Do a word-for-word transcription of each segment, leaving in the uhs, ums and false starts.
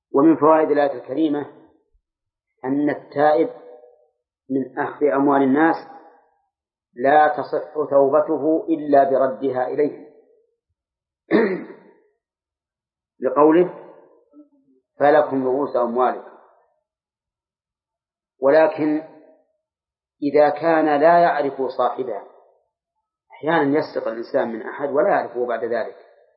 ومن فوائد الآية الكريمة أن التائب من أخذ أموال الناس لا تصح توبته إلا بردها إليه لقوله فلكم رؤوس أموالكم. ولكن إذا كان لا يعرف صاحبها، أحيانا يسرق الإنسان من أحد ولا يعرفه بعد ذلك،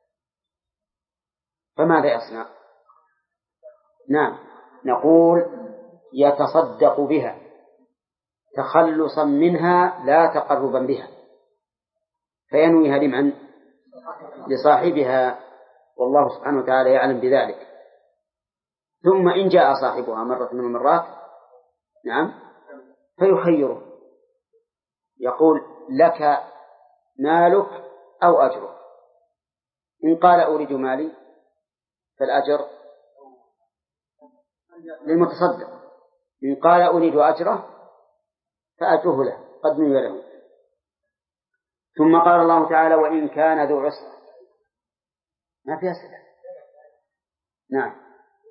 فماذا يصنع؟ نعم، نقول يتصدق بها تخلصا منها لا تقربا بها، فينويها لمن؟ لصاحبها، والله سبحانه وتعالى يعلم بذلك. ثم إن جاء صاحبها مرة من المرات نعم فيخيره، يقول لك مالك أو أجرك، إن قال أريد مالي فالأجر للمتصدق، إن قال أريد أجره فأجره له قد نوي له. ثم قال الله تعالى وإن كان ذو عسر، ما في أسئلة. نعم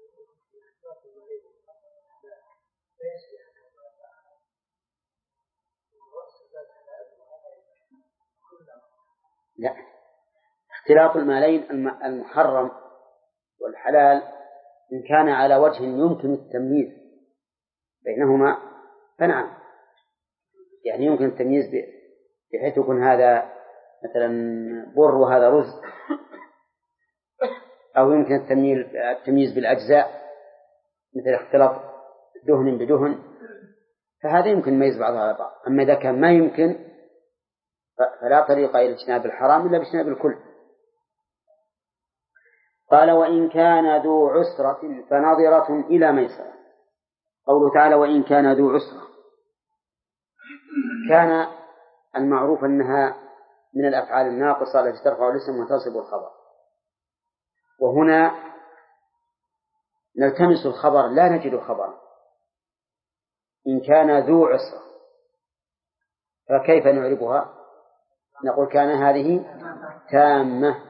لا، اختلاط المالين المحرم والحلال إن كان على وجه يمكن التمييز بينهما فنعم، يعني يمكن التمييز بحيث يكون هذا مثلا بر وهذا رز، أو يمكن التمييز بالأجزاء مثل اختلاط دهن بدهن، فهذا يمكن يميز بعضها على بعض. أما إذا كان ما يمكن فلا طريق إلى اجتناب الحرام إلا باجتناب الكل. قال وإن كان ذو عسرة فنظرة إلى ميسرة. قوله تعالى وإن كان ذو عسرة، كان المعروف أنها من الأفعال الناقصة التي ترفع الاسم وتنصب الخبر، وهنا نلتمس الخبر لا نجد خبرا. إن كان ذو عسرة فكيف نعربها؟ نقول كان هذه تامة،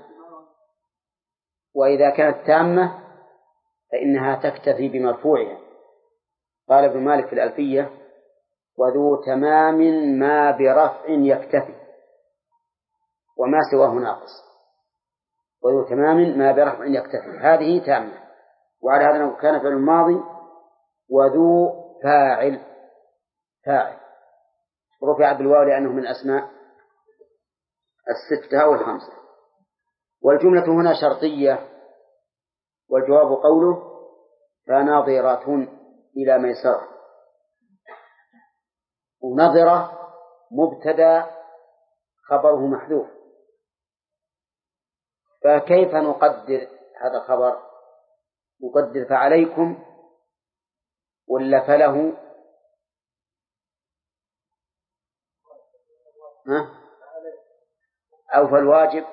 وإذا كانت تامة فإنها تكتفي بمرفوعها. قال ابن مالك في الألفية وذو تمام ما برفع يكتفي، وما سواه ناقص، وذو تمام ما برفع يكتفي، هذه تامة. وعلى هذا لو كان فعل الماضي وذو فاعل فاعل رفع بالواو لأنه من أسماء الستة أو الخمسة. والجملة هنا شرطية، والجواب قوله فناظرة إلى ميسرة. ونظرة مبتدأ خبره محذوف، فكيف نقدر هذا الخبر؟ نقدر فعليكم ولا فله؟ ها؟ أو فالواجب؟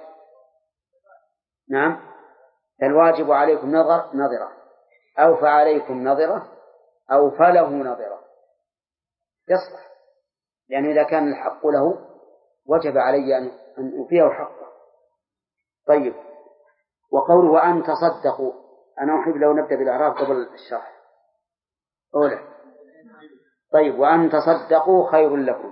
نعم، فالواجب عليكم نظر نظرة، أو فعليكم نظرة، أو فله نظرة، يصلح، يعني إذا كان الحق له وجب علي أن أوفيه حقه. طيب، وقوله وأن تصدقوا، أنا أحب لو نبدأ بالإعراب قبل الشرح. أولا طيب وأن تصدقوا خير لكم.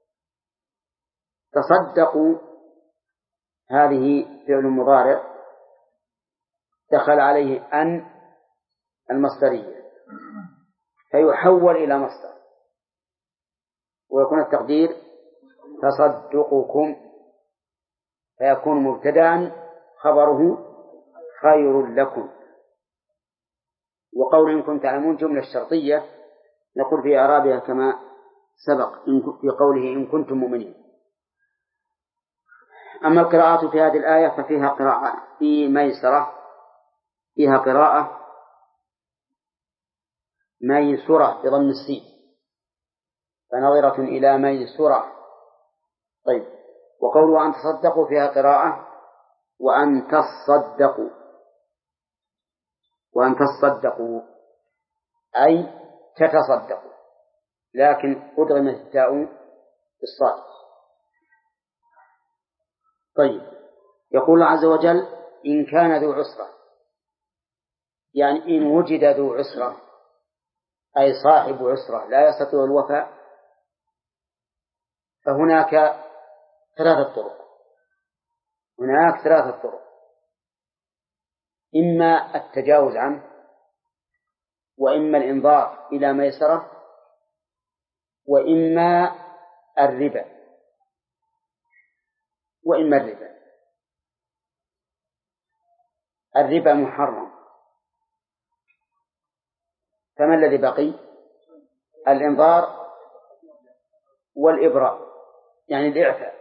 تصدقوا هذه فعل مضارع دخل عليه أن المصدرية فيحول إلى مصدر، ويكون التقدير تصدقكم، فيكون مبتدأ خبره خير لكم. وقول إن كنتم تعلمون جملة شرطية نقول في إعرابها كما سبق في قوله إن كنتم مؤمنين. أما القراءات في هذه الآية ففيها قراءة في ميسرة، فيها قراءة ميسرة بضم السين، فنظرة إلى ميسرة. طيب، وقوله أن تصدقوا فيها قراءة وأن تصدقوا، وأن تصدقوا أي تتصدقوا، لكن أدغمت التاء بالصاد. طيب، يقول الله عز وجل إن كان ذو عسرة، يعني إن وجد ذو عسرة أي صاحب عسرة لا يستطيع الوفاء فهناك ثلاثة طرق هناك ثلاثة طرق إما التجاوز عنه وإما الإنظار إلى ميسرة وإما الربا وإما الربا الربا محرم فما الذي بقي؟ الإنظار والإبراء يعني الإعفاء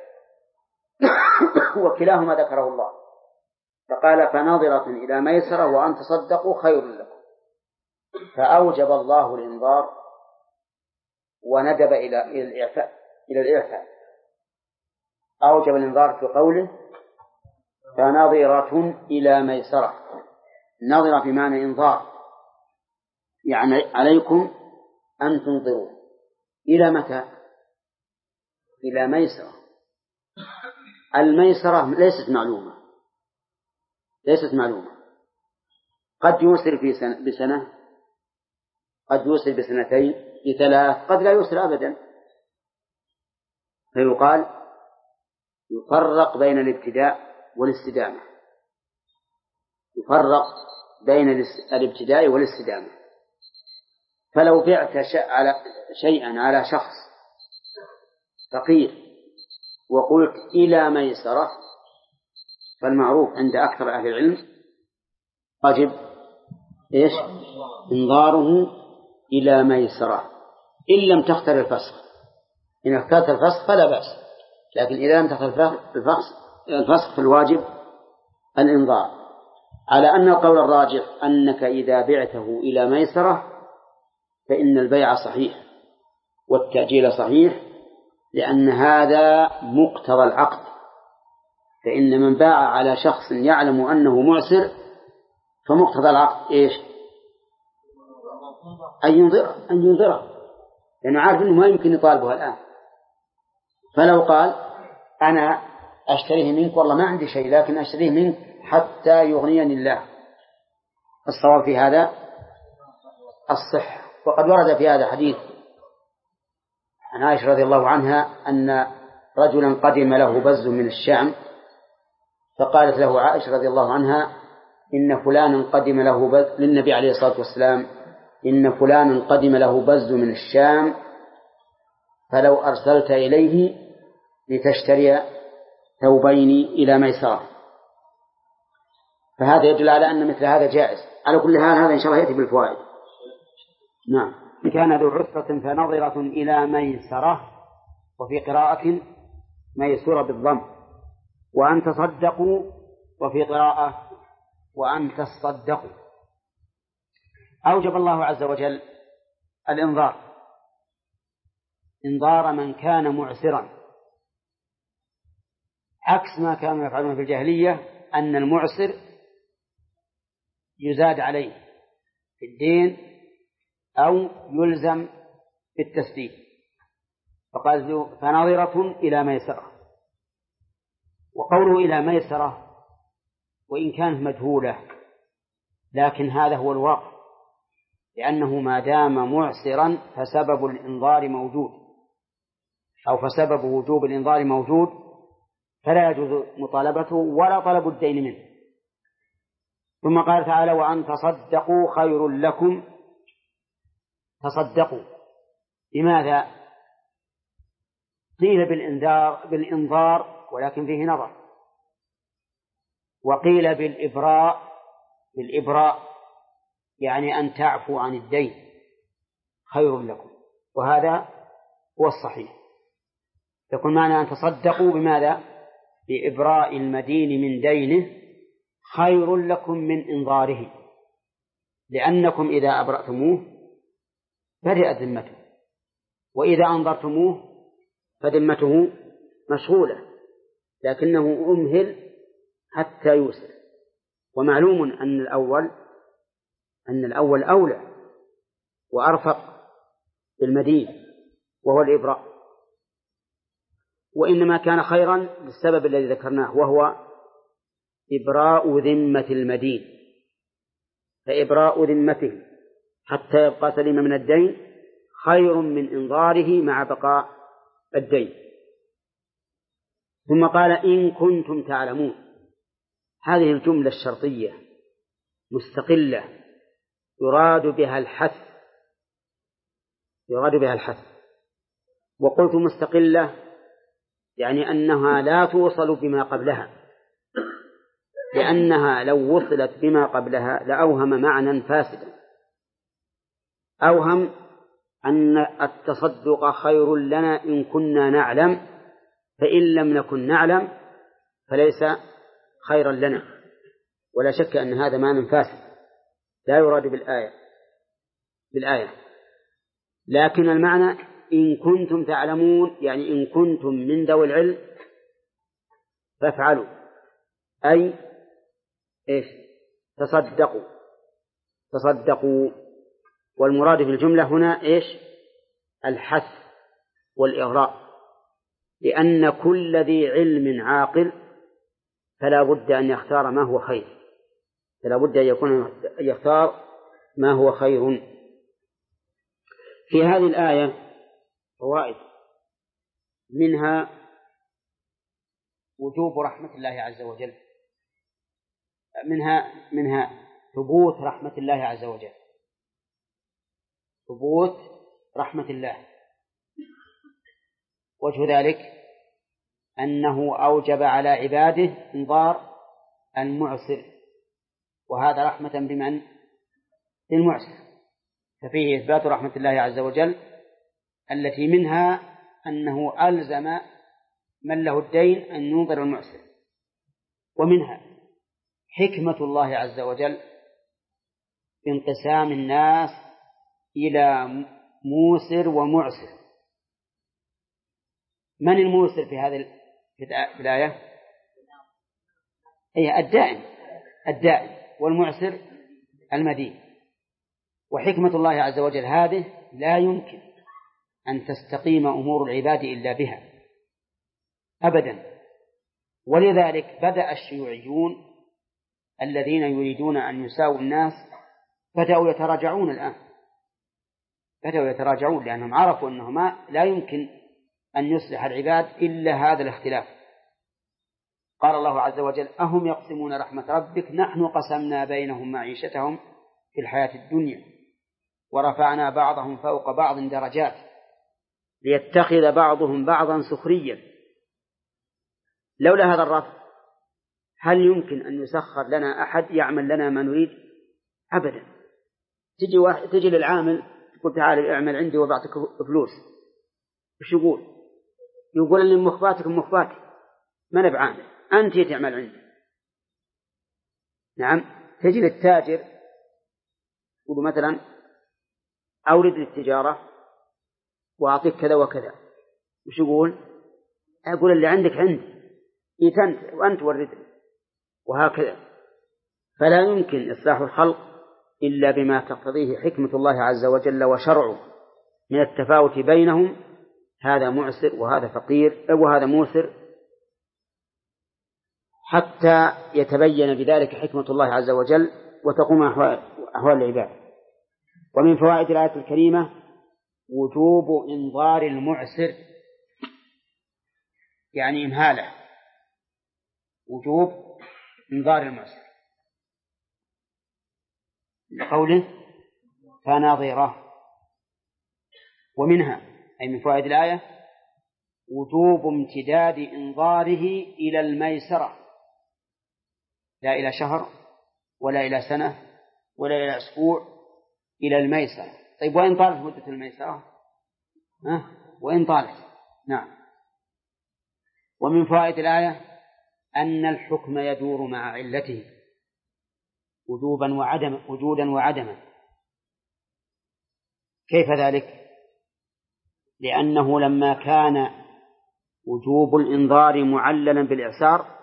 وكلاهما ذكره الله فقال فناظرة إلى ميسرة وأن تصدقوا خير لكم فأوجب الله الإنظار وندب إلى الإعفاء إلى الإعفاء أوجب الإنظار في قوله فناظرة إلى ميسرة ناظرة بمعنى إنظار يعني عليكم أن تنظروا إلى متى؟ إلى ميسرة الميسرة ليست معلومة ليست معلومة قد يوصل في سنة بسنة قد يوصل بسنتين بثلاث قد لا يوصل أبدا فيقال يفرق بين الابتداء والاستدامة يفرق بين الابتداء والاستدامة فلو بعت شيئا على شخص فقير وقلت إلى ميسرة فالمعروف عند أكثر أهل العلم واجب إيش إنظاره إلى ميسرة إن لم تختر الفسخ إن اخترت الفسخ فلا بأس لكن إذا لم تختر الفسخ الفسخ فالواجب الإنظار على أن القول الراجح أنك إذا بعته إلى ميسرة فإن البيع صحيح والتأجيل صحيح لأن هذا مقتضى العقد فإن من باع على شخص يعلم أنه معسر فمقتضى العقد إيش أن ينظره أن ينظره لأنه عارف أنه ما يمكن يطالبها الآن فلو قال أنا أشتريه منك والله ما عندي شيء لكن أشتريه منك حتى يغنيني الله الصواب في هذا الصحة وقد ورد في هذا حديث عن عائشة رضي الله عنها أن رجلا قدم له بز من الشام فقالت له عائشة رضي الله عنها إن فلانا قدم له بز للنبي عليه الصلاة والسلام إن فلانا قدم له بز من الشام فلو أرسلت إليه لتشتري ثوبين إلى ميسرة فهذا يدل على أن مثل هذا جائز على كل حال هذا إن شاء الله يأتي بالفوائد نعم كان ذو عسرة فنظرة إلى ميسرة وفي قراءة ميسورة بالضم وأن تصدقوا وفي قراءة وأن تصدقوا أوجب الله عز وجل الإنظار إنظار من كان معسرا عكس ما كانوا يفعلون في الجاهلية أن المعسر يزاد عليه في الدين أو يلزم بالتسديد فقال فناظرة إلى ميسرة وقوله إلى ميسرة وإن كانت مجهولة لكن هذا هو الواقع لأنه ما دام معسرا فسبب الإنظار موجود أو فسبب وجوب الإنظار موجود فلا يجوز مطالبته ولا طلب الدين منه ثم قال تعالى وأن تصدقوا خير لكم تصدقوا لماذا؟ قيل بالإنذار بالإنظار ولكن فيه نظر وقيل بالإبراء بالإبراء يعني أن تعفوا عن الدين خير لكم وهذا هو الصحيح يكون معنى أن تصدقوا بماذا؟ بإبراء المدين من دينه خير لكم من إنظاره لأنكم إذا أبرأتموه برئت ذمته وإذا أنظرتموه فذمته مشغولة لكنه أمهل حتى يوسر ومعلوم أن الأول أن الأول أولى وأرفق بالمدين وهو الإبراء وإنما كان خيرا للسبب الذي ذكرناه وهو إبراء ذمة المدين فإبراء ذمته حتى يبقى سليم من الدين خير من إنظاره مع بقاء الدين. ثم قال إن كنتم تعلمون. هذه الجملة الشرطية مستقلة يراد بها الحث يراد بها الحث وقلت مستقلة يعني أنها لا توصل بما قبلها، لأنها لو وصلت بما قبلها لأوهم معنى فاسدا. أوهم أن التصدق خير لنا إن كنا نعلم، فإن لم نكن نعلم فليس خيرا لنا، ولا شك أن هذا معنى فاسد لا يراد بالآية بالآية لكن المعنى إن كنتم تعلمون يعني إن كنتم من ذوي العلم فافعلوا، أي إيش تصدقوا تصدقوا والمراد بالجملة هنا إيش الحث والإغراء، لأن كل ذي علم عاقل فلا بد أن يختار ما هو خير، فلا بد أن يكون يختار ما هو خير. في هذه الآية فوائد، منها وجوب رحمة الله عز وجل، منها منها ثبوت رحمة الله عز وجل، ثبوت رحمة الله. وجه ذلك أنه أوجب على عباده إنظار المعسر، وهذا رحمة بمن؟ بالمعسر، ففيه إثبات رحمة الله عز وجل التي منها أنه ألزم من له الدين أن ينظر المعسر، ومنها حكمة الله عز وجل بانقسام الناس إلى موسر ومعسر. من الموسر في هذه الآية؟ هي الدائم الدائم والمعسر المدين. وحكمة الله عز وجل هذه لا يمكن أن تستقيم أمور العباد إلا بها أبدا. ولذلك بدأ الشيوعيون الذين يريدون أن يساووا الناس بدأوا يتراجعون الآن، بدأوا يتراجعون لأنهم عرفوا أنه ما لا يمكن أن يصلح العباد إلا هذا الاختلاف. قال الله عز وجل أهم يقسمون رحمة ربك نحن قسمنا بينهم معيشتهم في الحياة الدنيا ورفعنا بعضهم فوق بعض درجات ليتخذ بعضهم بعضا سخريا. لولا هذا الرفع هل يمكن أن يسخر لنا أحد يعمل لنا ما نريد؟ أبدا. تجي, واحد تجي للعامل تقول تعال اعمل عندي وبعطيك فلوس، وش يقول؟ يقول لي مخباتك مخباتي ما نبع عامل، أنت تعمل عندي. نعم. تجي للتاجر يقول مثلا أورد للتجارة وأعطيك كذا وكذا، وش يقول؟ أقول اللي عندك عندي إيتنت وأنت وردني، وهكذا. فلا يمكن إصلاح الخلق إلا بما تقتضيه حكمة الله عز وجل وشرعه من التفاوت بينهم، هذا معسر وهذا فقير وهذا موسر، حتى يتبين بذلك حكمة الله عز وجل وتقوم أحوال العباد. ومن فوائد الآية الكريمة وجوب إنظار المعسر، يعني إمهاله، وجوب إنظار المعسر لقوله فناظرة. ومنها أي من فوائد الآية وجوب امتداد إنظاره إلى الميسرة، لا إلى شهر ولا إلى سنة ولا إلى أسبوع، إلى الميسرة. طيب وإن طالت مدة الميسرة؟ أه؟ وإن طالت نعم. ومن فوائد الآية أن الحكم يدور مع علته وجوبا وعدما وجودا وعدما. كيف ذلك؟ لأنه لما كان وجوب الإنظار معللا بالإعسار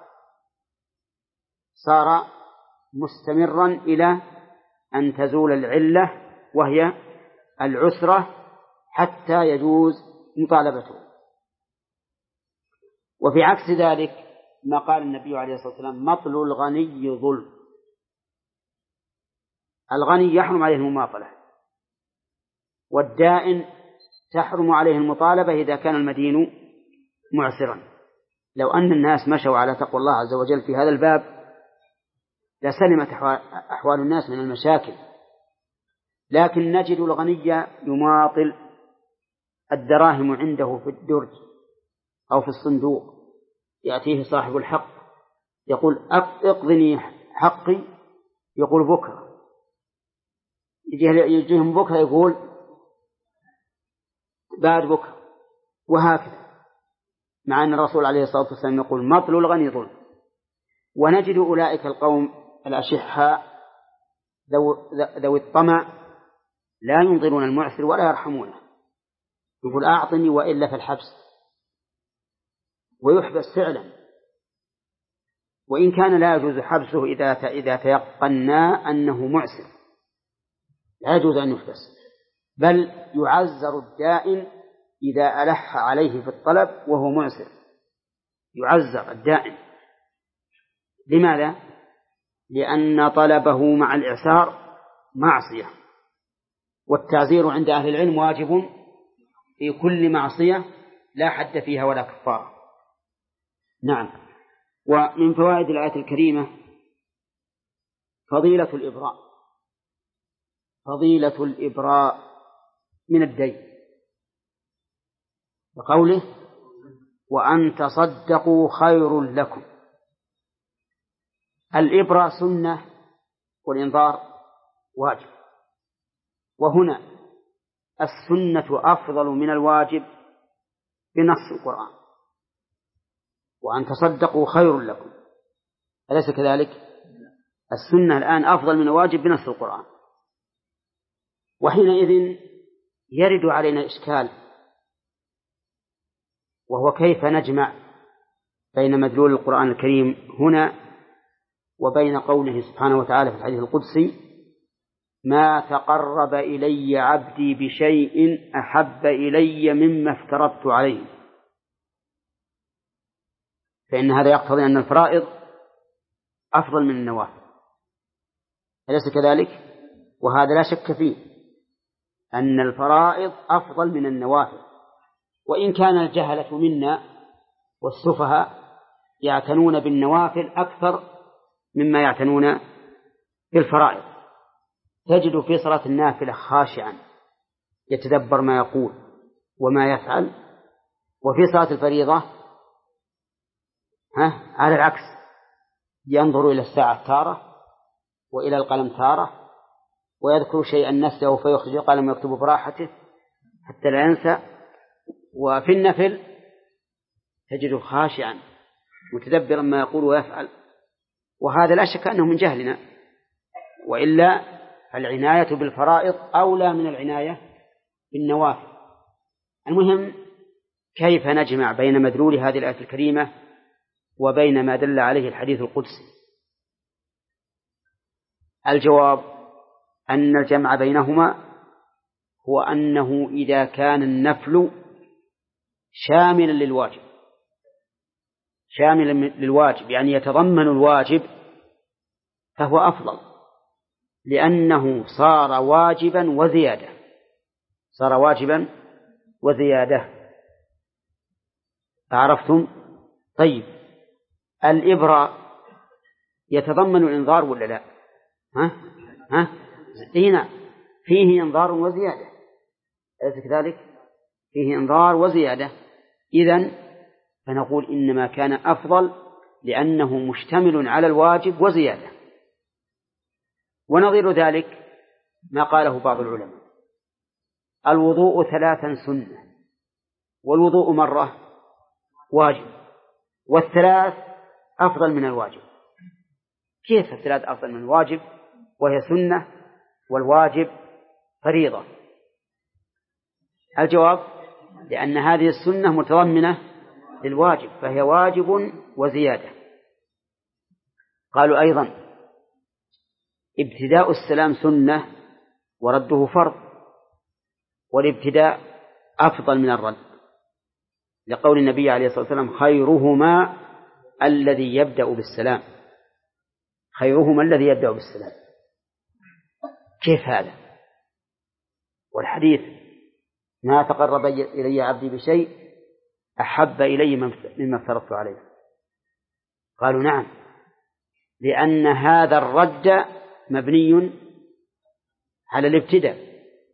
صار مستمرا إلى أن تزول العلة وهي العسرة حتى يجوز مطالبته. وفي عكس ذلك ما قال النبي عليه الصلاة والسلام مطل الغني ظلم، الغني يحرم عليه المماطلة، والدائن تحرم عليه المطالبة إذا كان المدين معسرا. لو أن الناس مشوا على تقوى الله عز وجل في هذا الباب لسلمت أحوال الناس من المشاكل، لكن نجد الغني يماطل، الدراهم عنده في الدرج أو في الصندوق، يأتيه صاحب الحق يقول اقضني حقي، يقول بكرة، يجيهم بكرة يقول بعد بكرة، وهكذا، مع أن الرسول عليه الصلاة والسلام يقول مطل الغني ظلم. ونجد أولئك القوم الأشحاء ذوي الطمع لا ينظرون المعسر ولا يرحمونه، يقول أعطني وإلا في الحبس، ويحبس فعلا، وإن كان لا يجوز حبسه إذا إذا تيقنا أنه معسر، لا يجوز أن يحبس، بل يعزر الدائن إذا ألح عليه في الطلب وهو معسر، يعزر الدائن. لماذا؟ لأن طلبه مع الإعسار معصية، والتعزير عند أهل العلم واجب في كل معصية لا حد فيها ولا كفارة. نعم. ومن فوائد الآية الكريمة فضيلة الإبراء، فضيلة الإبراء من الدين، وقوله وأن تصدقوا خير لكم. الإبراء سنة والإنذار واجب، وهنا السنة أفضل من الواجب بنص القرآن، وأن تصدقوا خير لكم، أليس كذلك؟ السنة الآن أفضل من الواجب بنص القرآن. وحينئذ يرد علينا إشكال، وهو كيف نجمع بين مدلول القرآن الكريم هنا وبين قوله سبحانه وتعالى في الحديث القدسي ما تقرب إلي عبدي بشيء أحب إلي مما افترضت عليه، فإن هذا يقتضي أن الفرائض أفضل من النوافل، أليس كذلك؟ وهذا لا شك فيه أن الفرائض أفضل من النوافل، وإن كان الجهلة منا والسفهاء يعتنون بالنوافل أكثر مما يعتنون بالفرائض. تجد في صلاة النافلة خاشعا يتدبر ما يقول وما يفعل، وفي صلاة الفريضة ها على العكس، ينظر إلى الساعة تارة وإلى القلم تارة، ويذكر شيئا نفسه فيخرج القلم ويكتب براحته حتى لا ينسى. وفي النفل تجده خاشعا متدبرا ما يقول ويفعل، وهذا لا شك أنه من جهلنا، وإلا العناية بالفرائض أولى من العناية بالنوافل. المهم كيف نجمع بين مدلول هذه الآية الكريمة وبين ما دل عليه الحديث القدسي؟ الجواب أن الجمع بينهما هو أنه إذا كان النفل شاملا للواجب، شاملا للواجب يعني يتضمن الواجب، فهو أفضل، لأنه صار واجبا وزيادة، صار واجبا وزيادة. عرفتم؟ طيب الإبراء يتضمن الإنذار ولا لا؟ ها؟ ها؟ هنا فيه إنذار وزيادة، أليس كذلك؟ فيه إنذار وزيادة، إذن فنقول إنما كان أفضل لأنه مشتمل على الواجب وزيادة. ونظير ذلك ما قاله بعض العلماء الوضوء ثلاثا سنة، والوضوء مرة واجب، والثلاث أفضل من الواجب. كيف الثلاث أفضل من الواجب وهي سنة والواجب فريضة؟ الجواب لأن هذه السنة متضمنة للواجب فهي واجب وزيادة. قالوا أيضا ابتداء السلام سنة ورده فرض، والابتداء أفضل من الرد، لقول النبي عليه الصلاة والسلام خيرهما الذي يبدأ بالسلام، خيرهما الذي يبدأ بالسلام. كيف هذا؟ والحديث ما تقرب إلي عبدي بشيء أحب إلي مما افترضت عليه. قالوا نعم، لأن هذا الرد مبني على الابتداء،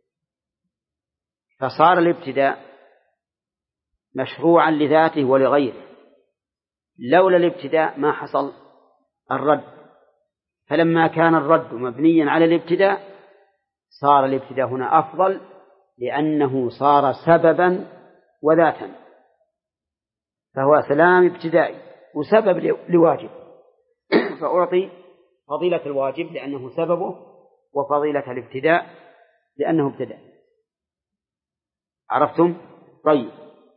فصار الابتداء مشروعا لذاته ولغيره، لولا الابتداء ما حصل الرد. فلما كان الرد مبنيا على الابتداء صار الابتداء هنا أفضل، لأنه صار سببا وذاتا، فهو سلام ابتدائي وسبب لواجب، فأعطي فضيلة الواجب لأنه سببه، وفضيلة الابتداء لأنه ابتدأ. عرفتم؟ طيب،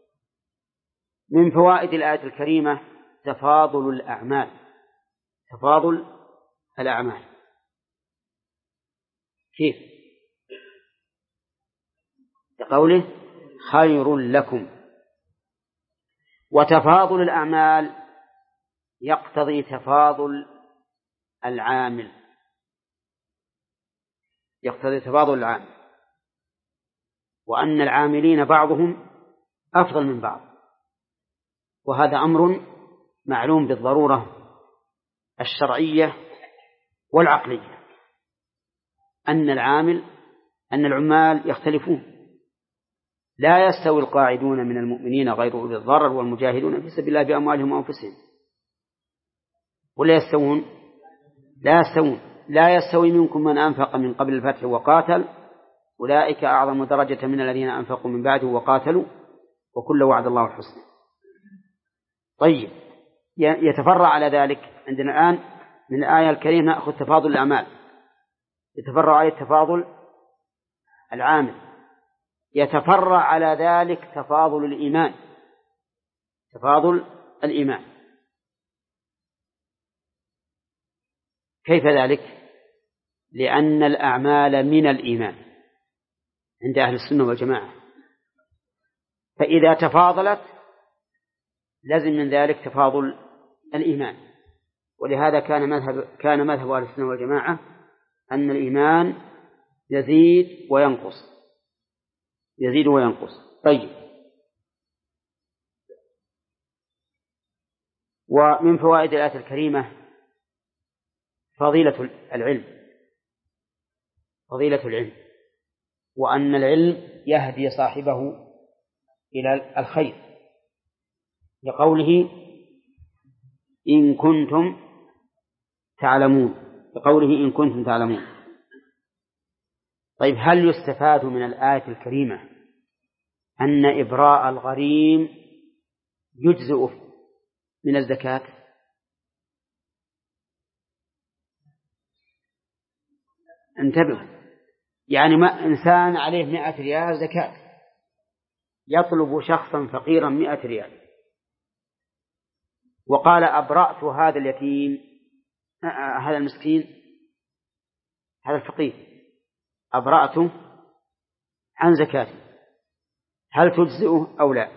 من فوائد الآية الكريمة تفاضل الأعمال، تفاضل الأعمال. كيف؟ بقوله خير لكم. وتفاضل الأعمال يقتضي تفاضل العامل، يقتضي تفاضل العامل، وأن العاملين بعضهم أفضل من بعض، وهذا أمر معلوم بالضرورة الشرعية والعقلية، أن العامل أن العمال يختلفون، لا يستوي القاعدون من المؤمنين غير أولي الضرر والمجاهدون في سبيل الله بأموالهم وأنفسهم، ولا يستوون، لا يستوون لا يستوي منكم من أنفق من قبل الفتح وقاتل، أولئك أعظم درجة من الذين أنفقوا من بعده وقاتلوا، وكل وعد الله الحسنى. طيب، يتفرع على ذلك عندنا الآن من الآية الكريمة نأخذ تفاضل الأعمال، يتفرع عليه تفاضل العامل، يتفرع على ذلك تفاضل الإيمان، تفاضل الإيمان. كيف ذلك؟ لأن الأعمال من الإيمان عند أهل السنة والجماعة، فإذا تفاضلت لازم من ذلك تفاضل الإيمان. ولهذا كان مذهب كان مذهب أهل السنة والجماعة أن الإيمان يزيد وينقص، يزيد وينقص. طيب، ومن فوائد الآية الكريمة فضيلة العلم، فضيلة العلم، وأن العلم يهدي صاحبه إلى الخير، لقوله إن كنتم تعلمون، لقوله إن كنتم تعلمون. طيب، هل يستفاد من الآية الكريمة أن إبراء الغريم يجزئ من الزكاة؟ انتبهوا، يعني ما إنسان عليه مئة ريال زكاة، يطلب شخصا فقيرا مئة ريال، وقال أبرأت هذا اليتيم، هذا المسكين، هذا الفقير أبرأته عن زكاته، هل تجزئه أو لا؟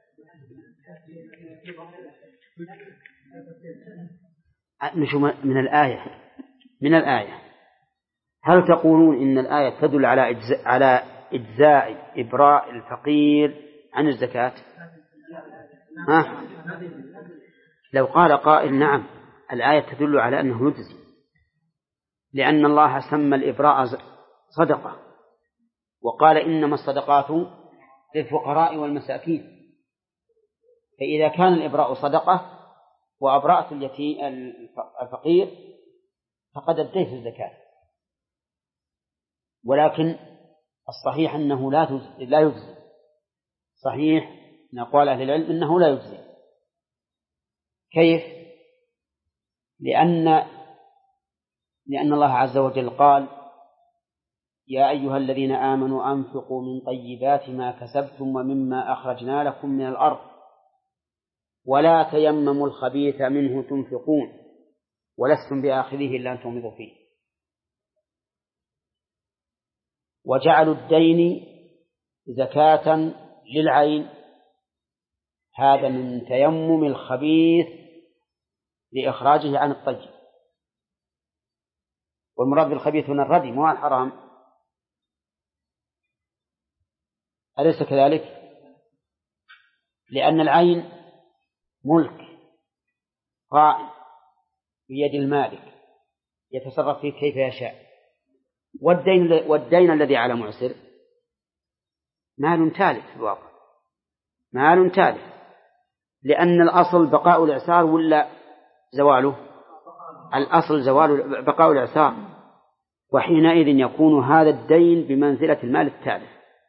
نشوف من الآية من الآية هل تقولون إن الآية تدل على إجزاء, على إجزاء إبراء الفقير عن الزكاة؟ ها؟ لو قال قائل نعم، الآية تدل على أنه يجزي، لأن الله سمى الإبراء صدقة، وقال إنما الصدقات للفقراء والمساكين، فإذا كان الإبراء صدقة وأبرأت اليتيم الفقير فقد أديت الزكاة. ولكن الصحيح أنه لا لا يجزي، صحيح من أقوال أهل العلم أنه لا يجزي. كيف؟ لأن لأن الله عز وجل قال يا أيها الذين آمنوا أنفقوا من طيبات ما كسبتم ومما أخرجنا لكم من الأرض ولا تيمموا الخبيث منه تنفقون ولستم بآخذه إلا أن تغمضوا فيه. وجعلوا الدين زكاة للعين، هذا من تيمم الخبيث لإخراجه عن الطيب، والمراد بالخبيث هنا الردي مو الحرام، أليس كذلك؟ لأن العين ملك قائم بيد المالك يتصرف فيه كيف يشاء، والدين, والدين الذي على معسر مال تالف في الواقع، مال تالف، لأن الأصل بقاء الإعسار ولا زواله؟ الأصل زوال بقاء الإعسار، وحينئذ يكون هذا الدين بمنزلة المال التالف،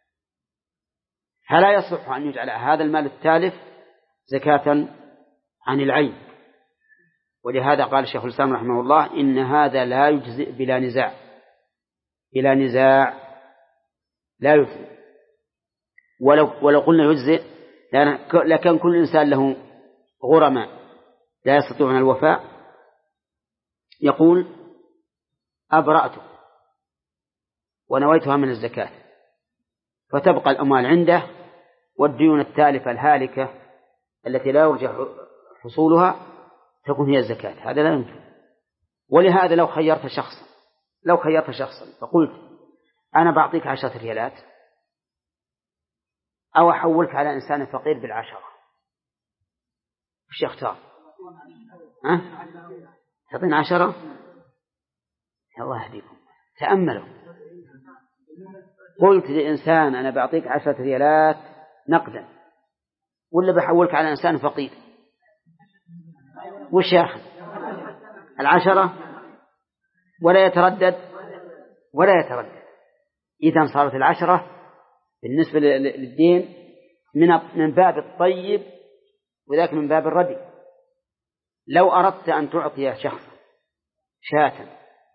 فلا يصح أن يجعل هذا المال التالف زكاة عن العين. ولهذا قال الشيخ الإسلام رحمه الله إن هذا لا يجزئ بلا نزاع، بلا نزاع لا يجزئ. ولو, ولو قلنا يجزئ لكان كل إنسان له غرماء لا يستطيعون الوفاء يقول أبرأته ونويتها من الزكاة، فتبقى الأموال عنده والديون التالفة الهالكة التي لا يرجى حصولها تكون هي الزكاة. هذا لا يمكن. ولهذا لو خيرت شخصا لو خيرت شخصا فقلت أنا بعطيك عشرة ريالات أو أحولك على إنسان فقير بالعشرة، وش يختار؟ ها؟ تعطينا عشرة؟ الله يهديكم، تأملوا. قلت لإنسان أنا بعطيك عشرة ريالات نقدا ولا بحولك على إنسان فقير، وش يأخذ؟ العشرة ولا يتردد ولا يتردد. إذن صارت العشرة بالنسبة للدين من باب الطيب وذاك من باب الردي. لو أردت أن تعطي شخص شاة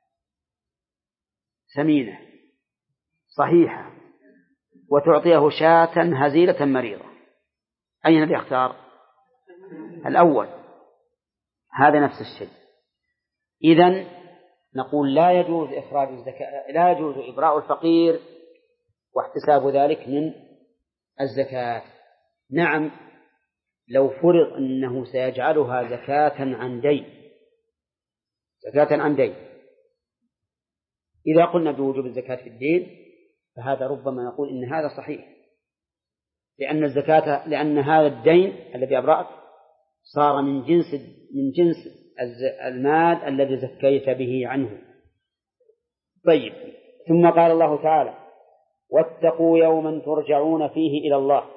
سمينة صحيحة وتعطيه شاة هزيلة مريضة، أين الذي يختار؟ الأول. هذا نفس الشيء. إذن نقول لا يجوز إخراج الزكاة، لا يجوز إبراء الفقير واحتساب ذلك من الزكاة. نعم لو فرض أنه سيجعلها زكاة عن دين، زكاة عن دين، إذا قلنا بوجوب الزكاة في الدين فهذا ربما نقول إن هذا صحيح، لأن الزكاة لأن هذا الدين الذي أبرأت صار من جنس من جنس المال الذي زكيت به عنه. طيب، ثم قال الله تعالى واتقوا يوما ترجعون فيه إلى الله،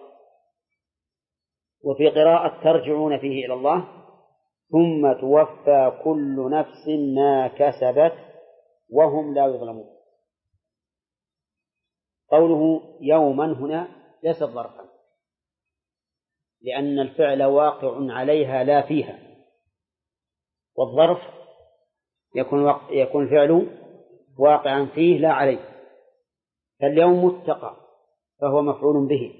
وفي قراءة ترجعون فيه إلى الله ثم توفى كل نفس ما كسبت وهم لا يظلمون. قوله يوما هنا ليس ظرفا، لأن الفعل واقع عليها لا فيها، والظرف يكون يكون الفعل واقعا فيه لا عليه. فاليوم متقى فهو مفعول به،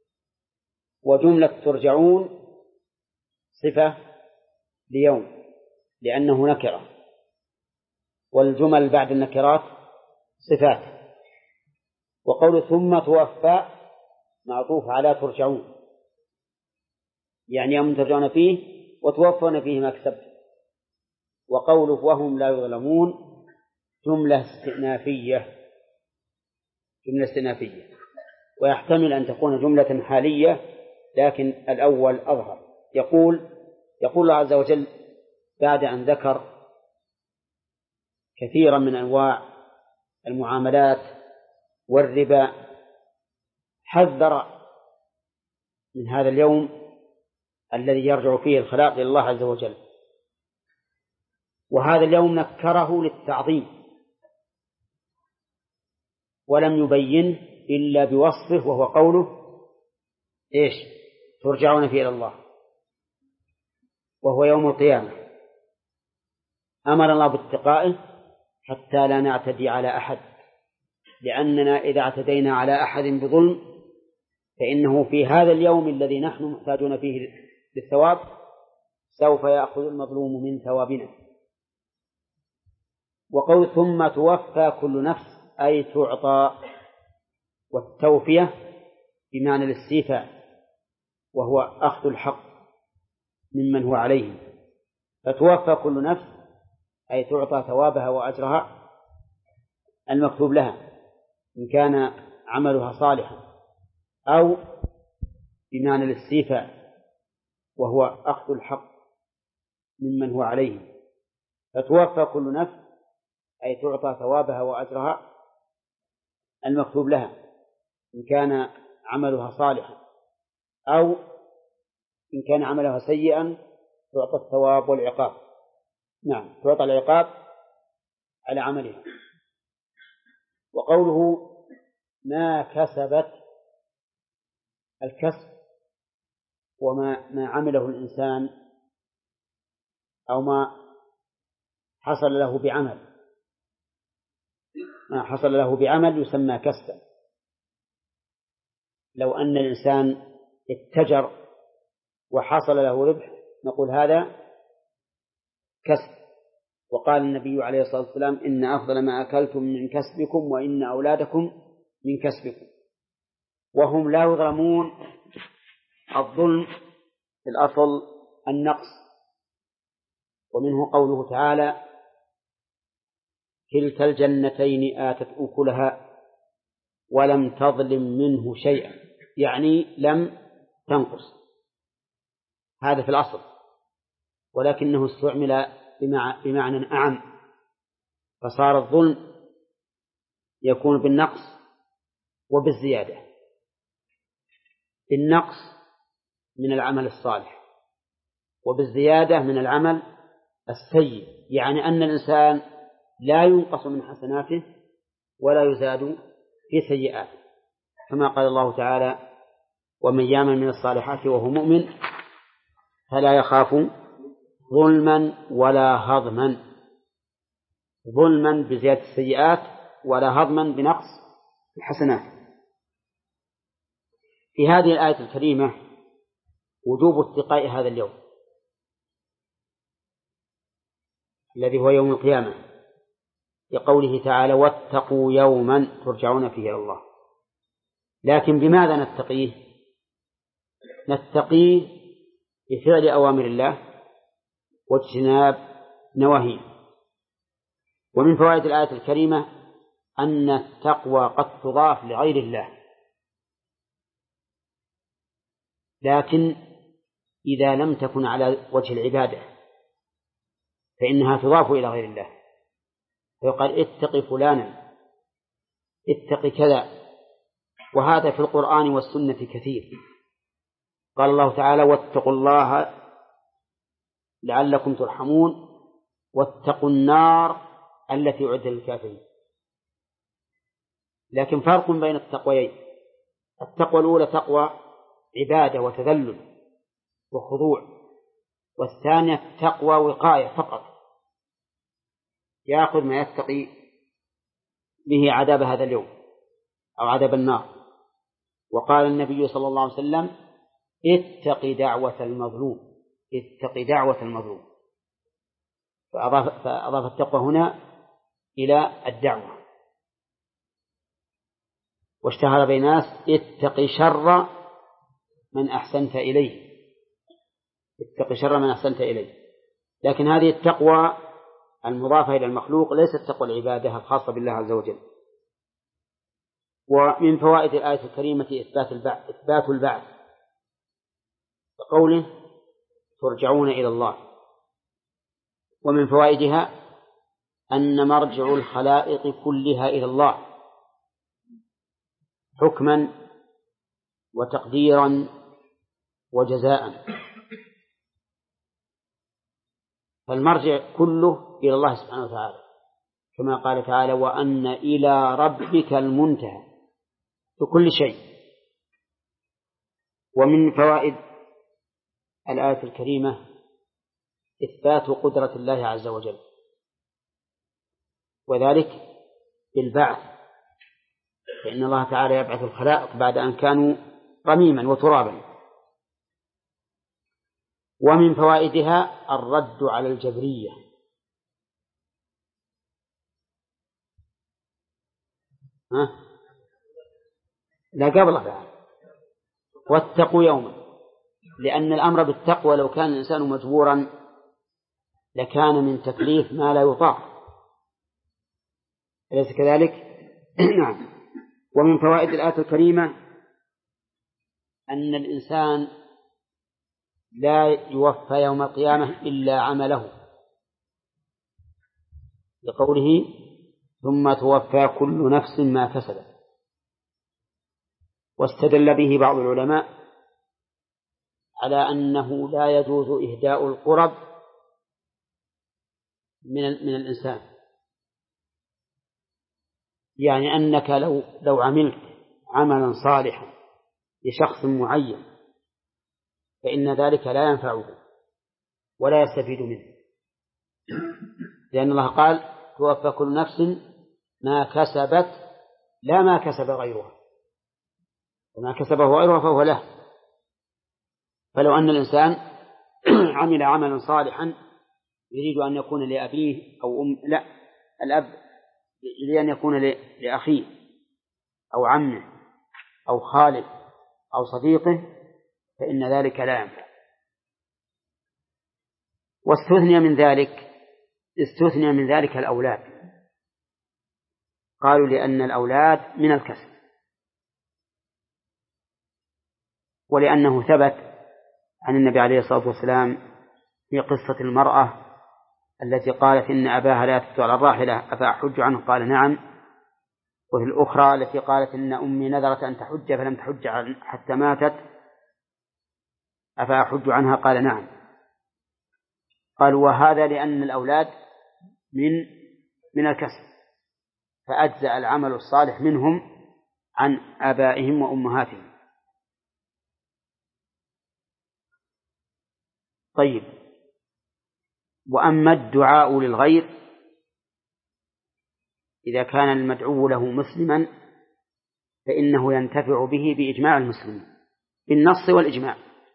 وجملة ترجعون صفة ليوم لأنه نكرة، والجمل بعد النكرات صفات. وقول ثم توفى معطوف على ترجعون، يعني يوم ترجعون فيه وتوفون فيه ما كسبت. وقوله وهم لا يظلمون جملة استئنافية، جملة استئنافية، ويحتمل أن تكون جملة حالية، لكن الأول أظهر. يقول يقول الله عز وجل بعد أن ذكر كثيرا من أنواع المعاملات والربا حذر من هذا اليوم الذي يرجع فيه الخلاق إلى الله عز وجل، وهذا اليوم نكره للتعظيم ولم يبين إلا بوصفه، وهو قوله إيش؟ ترجعون فيه إلى الله، وهو يوم القيامة. أمر الله باتقائه حتى لا نعتدي على أحد، لأننا إذا اعتدينا على أحد بظلم فإنه في هذا اليوم الذي نحن محتاجون فيه للثواب سوف يأخذ المظلوم من ثوابنا. وقول ثم توفى كل نفس أي تعطى، والتوفية بمعنى الاستيفاء، وهو أخذ الحق ممن هو عليه. فتوفى كل نفس أي تعطى ثوابها وأجرها المكتوب لها إن كان عملها صالحا أو بمعنى الاستيفاء وهو أخذ الحق ممن هو عليه، فتوفى كل نفس أي تعطى ثوابها وأجرها المكتوب لها إن كان عملها صالحا، أو إن كان عملها سيئا تعطى الثواب والعقاب. نعم، تعطى العقاب على عملها. وقوله ما كسبت، الكسب وما ما عمله الإنسان أو ما حصل له بعمل، ما حصل له بعمل يسمى كسبا. لو أن الإنسان اتجر وحصل له ربح نقول هذا كسب. وقال النبي عليه الصلاة والسلام إن أفضل ما أكلتم من كسبكم وإن أولادكم من كسبكم. وهم لا يظلمون. الظلم في الأصل النقص، ومنه قوله تعالى كلتا الجنتين آتت أكلها ولم تظلم منه شيئا، يعني لم تنقص. هذا في الأصل، ولكنه استعمل بمعنى أعم، فصار الظلم يكون بالنقص وبالزيادة. بالنقص من العمل الصالح وبالزيادة من العمل السيء، يعني أن الإنسان لا ينقص من حسناته ولا يزاد في سيئاته، كما قال الله تعالى ومن يعمل من الصالحات وهو مؤمن فلا يخاف ظلما ولا هضما. ظلما بزيادة السيئات ولا هضما بنقص الحسنات. في هذه الآية الكريمة وجوب اتقاء هذا اليوم الذي هو يوم القيامة، لقوله تعالى واتقوا يوما ترجعون فيه إلى الله. لكن بماذا نتقيه؟ نتقيه بفعل أوامر الله واجتناب نواهيه. ومن فوائد الآية الكريمة أن التقوى قد تضاف لغير الله، لكن إذا لم تكن على وجه العبادة فإنها تضاف إلى غير الله، فيقال اتق فلانا، اتق كذا. وهذا في القرآن والسنة كثير. قال الله تعالى واتقوا الله لعلكم ترحمون واتقوا النار التي أعدت للكافرين. لكن فرق بين التقويين، التقوى الأولى تقوى عبادة وتذلل وخضوع، والثانية تقوى وقاية فقط، يأخذ ما يتقي به عذاب هذا اليوم أو عذاب النار. وقال النبي صلى الله عليه وسلم اتق دعوة المظلوم، اتق دعوة المظلوم، فأضاف, فأضاف التقوى هنا إلى الدعوة. واشتهر بين الناس اتق شر من أحسنت إليه، اتق شر من أحسنت إليه. لكن هذه التقوى المضافة إلى المخلوق ليست تقوى العبادة الخاصة بالله عز وجل. ومن فوائد الآية الكريمة إثبات البعث، إثبات البعث بقوله ترجعون إلى الله. ومن فوائدها أن مرجع الخلائق كلها إلى الله حكما وتقديرا وجزاء، فالمرجع كله إلى الله سبحانه وتعالى، كما قال تعالى وأن إلى ربك المنتهى في كل شيء. ومن فوائد الآية الكريمة إثبات قدرة الله عز وجل، وذلك بالبعث، فإن الله تعالى يبعث الخلائق بعد أن كانوا رميما وترابا. ومن فوائدها الرد على الجبرية، ها؟ لا قبلها واتقوا يوما، لأن الأمر بالتقوى لو كان الإنسان مجبورا لكان من تكليف ما لا يطاق، أليس كذلك؟ نعم. ومن فوائد الآية الكريمة أن الإنسان لا يوفى يوم القيامة إلا عمله، لقوله ثم توفى كل نفس ما كسبت. واستدل به بعض العلماء على أنه لا يجوز إهداء القرب من من الإنسان، يعني أنك لو لو عملت عملا صالحا لشخص معين فإن ذلك لا ينفعه ولا يستفيد منه، لأن الله قال توفى كل نفس ما كسبت لا ما كسب غيرها، وما كسبه غيرها فهو له. فلو أن الإنسان عمل عملا صالحا يريد أن يكون لأبيه أو أم لا الأب يريد أن يكون لأخيه أو عمه أو خاله أو صديقه فإن ذلك لا ينفع. واستثني من ذلك استثني من ذلك الأولاد، قالوا لأن الأولاد من الكسب، ولأنه ثبت عن النبي عليه الصلاة والسلام في قصة المرأة التي قالت إن أباها لا يثبت على الراحلة أفأحج عنه قال نعم، وفي الأخرى التي قالت إن أمي نذرت أن تحج فلم تحج حتى ماتت أفأحج عنها قال نعم. قالوا وهذا لأن الأولاد من من الكسب، فأجزأ العمل الصالح منهم عن آبائهم وأمهاتهم. طيب، وأما الدعاء للغير إذا كان المدعو له مسلما فإنه ينتفع به بإجماع المسلمين بالنص والإجماع.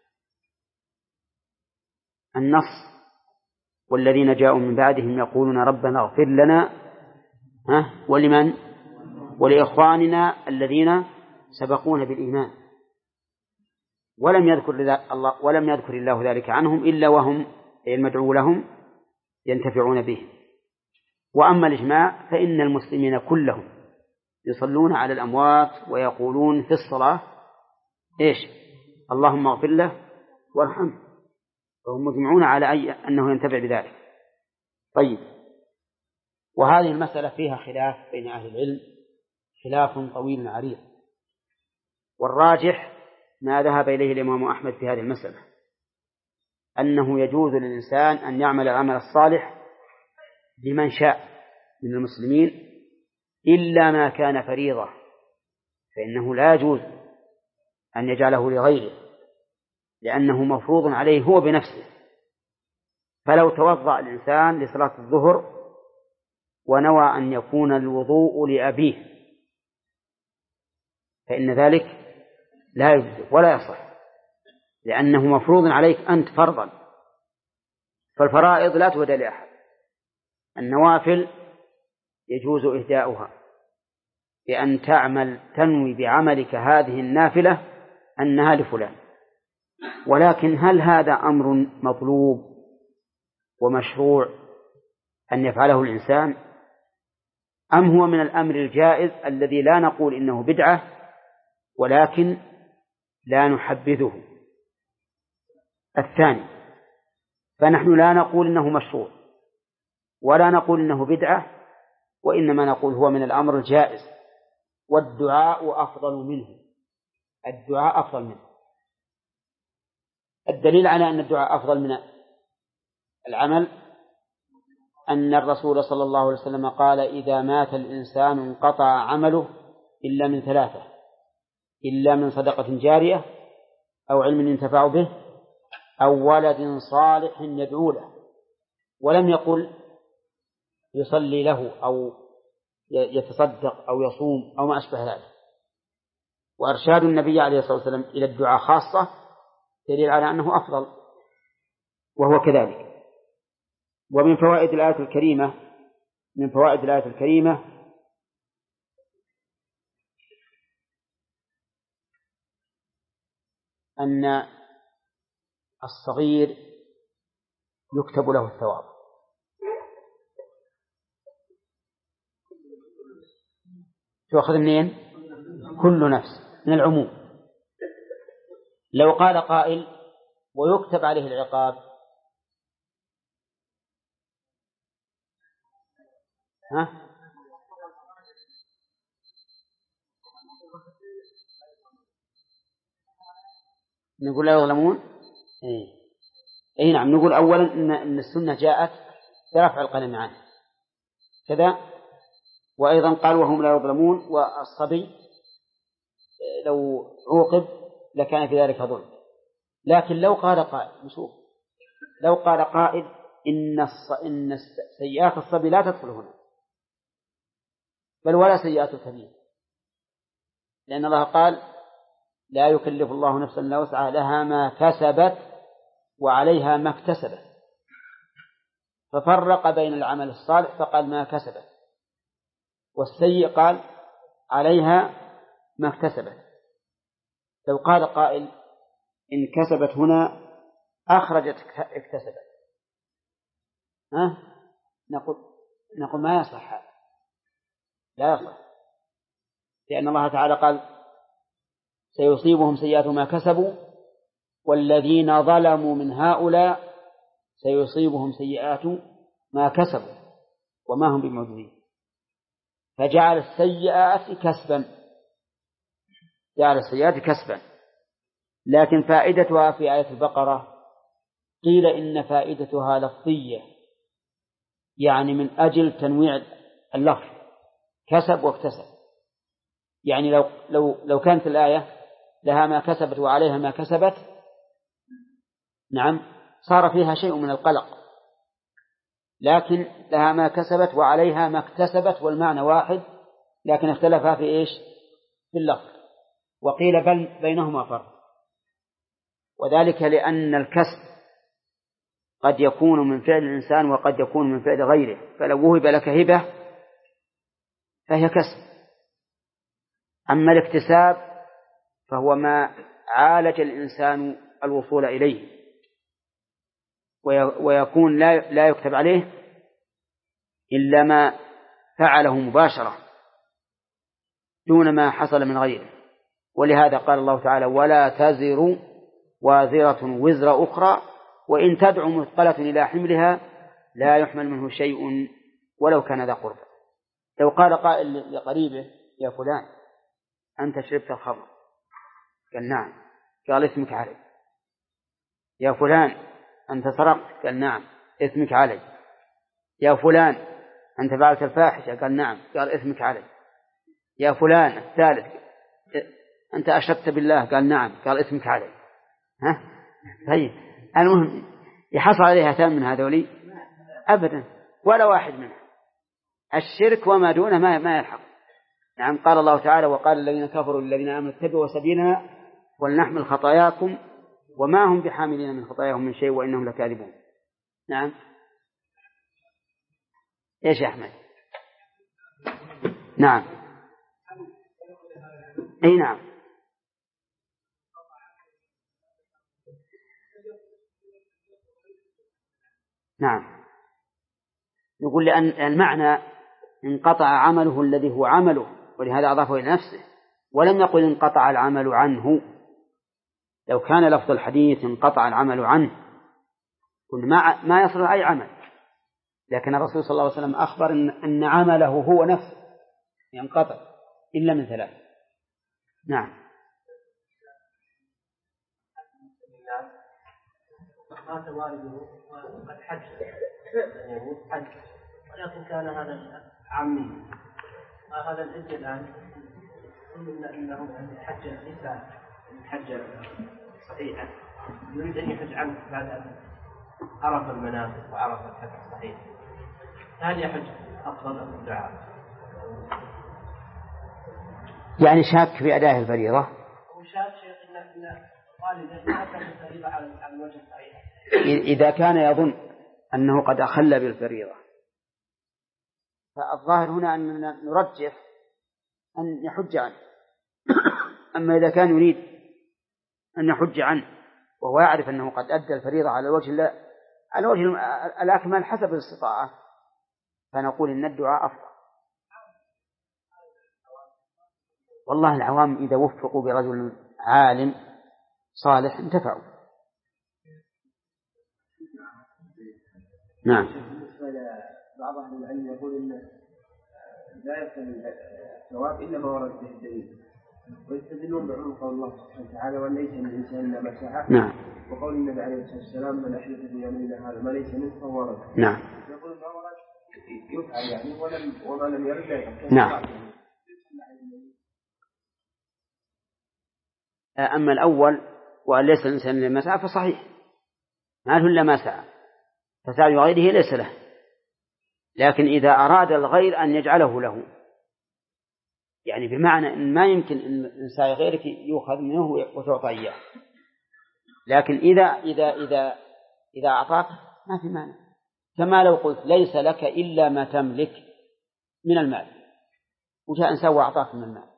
النص والذين جاءوا من بعدهم يقولون ربنا اغفر لنا ها ولمن ولإخواننا الذين سبقونا بالإيمان، ولم يذكر الله ولم يذكر الله ذلك عنهم إلا وهم المدعو لهم ينتفعون به. وأما الإجماع فإن المسلمين كلهم يصلون على الأموات ويقولون في الصلاة إيش اللهم اغفر له وارحمه، وهم مجمعون على أي أنه ينتفع بذلك. طيب، وهذه المسألة فيها خلاف بين أهل العلم، خلاف طويل عريض، والراجح ما ذهب إليه الإمام أحمد في هذه المسألة أنه يجوز للإنسان أن يعمل العمل الصالح لمن شاء من المسلمين إلا ما كان فريضة، فإنه لا يجوز أن يجعله لغيره لأنه مفروض عليه هو بنفسه. فلو توضأ الإنسان لصلاة الظهر ونوى أن يكون الوضوء لأبيه فإن ذلك لا يجوز ولا يصح، لأنه مفروض عليك أنت فرضا، فالفرائض لا تهدى لأحد. النوافل يجوز إهداؤها بأن تعمل تنوي بعملك هذه النافلة أنها لفلان، ولكن هل هذا أمر مطلوب ومشروع أن يفعله الإنسان، أم هو من الأمر الجائز الذي لا نقول إنه بدعة ولكن لا نحبذه؟ الثاني، فنحن لا نقول إنه مشروع ولا نقول إنه بدعة، وإنما نقول هو من الأمر الجائز، والدعاء أفضل منه، الدعاء أفضل منه. الدليل على أن الدعاء أفضل من العمل أن الرسول صلى الله عليه وسلم قال إذا مات الإنسان انقطع عمله إلا من ثلاثة، إلا من صدقة جارية أو علم ينتفع به أو ولد صالح يدعو له، ولم يقل يصلي له أو يتصدق أو يصوم أو ما أشبه ذلك. وأرشاد النبي عليه الصلاة والسلام إلى الدعاء خاصة دليل على أنه أفضل، وهو كذلك. ومن فوائد الآية الكريمة من فوائد الآية الكريمة أن الصغير يكتب له الثواب. تأخذ منين؟ كل نفس، من العموم. لو قال قائل ويكتب عليه العقاب، ها؟ نقول لا يظلمون. إيه. إيه نعم، نقول أولا إن, إن السنة جاءت برفع القلم عنه كذا، وأيضا قال وهم لا يظلمون، والصبي لو عوقب لكان في ذلك ظلم. لكن لو قال قائل، نشوف، لو قال قائل إن الص... إن سيئات الصبي لا تدخل هنا، بل ولا سيئات الكبير، لأن الله قال لا يكلف الله نفسا إلا وسعها لها ما كسبت وعليها ما اكتسبت، ففرق بين العمل الصالح فقال ما كسبت، والسيء قال عليها ما اكتسبت. لو قال قائل إن كسبت هنا أخرجت اكتسبت، ها؟ نقول نقول ما يصح هذا، لا يصح، لأن الله تعالى قال سيصيبهم سيئات ما كسبوا والذين ظلموا من هؤلاء سيصيبهم سيئات ما كسبوا وما هم بمعجزين، فجعل السيئات كسبا، جعل السيئات كسبا. لكن فائدتها في آية البقرة قيل إن فائدتها لفظية، يعني من أجل تنويع اللفظ، كسب واكتسب. يعني لو لو لو كانت الآية لها ما كسبت وعليها ما كسبت، نعم صار فيها شيء من القلق، لكن لها ما كسبت وعليها ما اكتسبت والمعنى واحد، لكن اختلفا في إيش؟ في اللفظ. وقيل بل بينهما فرق، وذلك لأن الكسب قد يكون من فعل الإنسان وقد يكون من فعل غيره، فلو وهب لك هبة فهي كسب. أما الاكتساب فهو ما عالج الإنسان الوصول إليه، ويكون لا لا يكتب عليه إلا ما فعله مباشرة دون ما حصل من غيره. ولهذا قال الله تعالى ولا تزر وازرة وزر أخرى وإن تدع مثقلة إلى حملها لا يحمل منه شيء ولو كان ذا قربى. لو قال قائل لقريبه يا فلان أنت شربت الخمر، قال نعم، قال اسمك علي. يا فلان أنت سرقت، قال نعم، اسمك علي. يا فلان أنت فعلت الفاحشة، قال نعم، قال اسمك علي. يا فلان الثالث أنت أشركت بالله، قال نعم، قال اسمك علي. ها؟ طيب المهم يحصل عليها ثام من هذولي أبدا ولا واحد منها، الشرك وما دونه ما ما يلحق. نعم قال الله تعالى وقال الذين كفروا للذين آمنوا اتبعوا سبيلنا ولنحمل خطاياكم وما هم بحاملين من خطاياهم من شيء وإنهم لكاذبون. نعم إيش يا أحمد؟ نعم أي نعم نعم نقول لأن المعنى انقطع عمله الذي هو عمله، ولهذا أضافه إلى نفسه، ولم يقل انقطع العمل عنه. لو كان لفظ الحديث انقطع العمل عنه كل ما ما يصل أي عمل، لكن الرسول صلى الله عليه وسلم أخبر إن, أن عمله هو نفسه ينقطع إلا من ثلاث. نعم مات والده وقد حج يعني حج، ولكن كان هذا عمي، هذا الحج الآن قلنا إنه حج ليس حج صحيحا، يريد أن يحج عنه بعد أن عرف المنام وعرف الحج الصحيح، هل يحج أفضل أم الدعاء؟ يعني شاك في أداء الفريضة، وشاك شيخ إن والده ما كان الفريضة على الوجه الصحيح إذا كان يظن أنه قد أخل بالفريضة، فالظاهر هنا أننا نرجح أن يحج عنه. أما إذا كان يريد أن يحج عنه وهو يعرف أنه قد أدى الفريضة على الوجه لا على وجه الأكمل حسب الاستطاعة، فنقول إن الدعاء أفضل. والله العوام إذا وفقوا برجل عالم صالح انتفعوا. نعم. بالنسبة لبعض أهل العلم يقول إن لا يكون الثواب إلا ما ورد به الدليل، ويستدلون بعموم قول الله سبحانه وتعالى وأن ليس للإنسان إلا ما سعى. نعم. وقول النبي عليه الصلاة والسلام من أحلف بيمين هذا ما ليس منه فهو ورد. نعم. يقول ما ورد يفعل يعني ولم وما لم يرد لا يفعل. نعم. أما الأول وأن ليس الإنسان إلا ما سعى فصحيح، ما له إلا ما سعى، فسعي غيره ليس له. لكن إذا أراد الغير أن يجعله له، يعني بمعنى أن ما يمكن أن سعي غيرك يؤخذ منه وتعطى إياه، لكن إذا إذا إذا إذا أعطاك ما في مانع، كما لو قلت ليس لك إلا ما تملك من المال، وجاء إنسان وأعطاك من المال.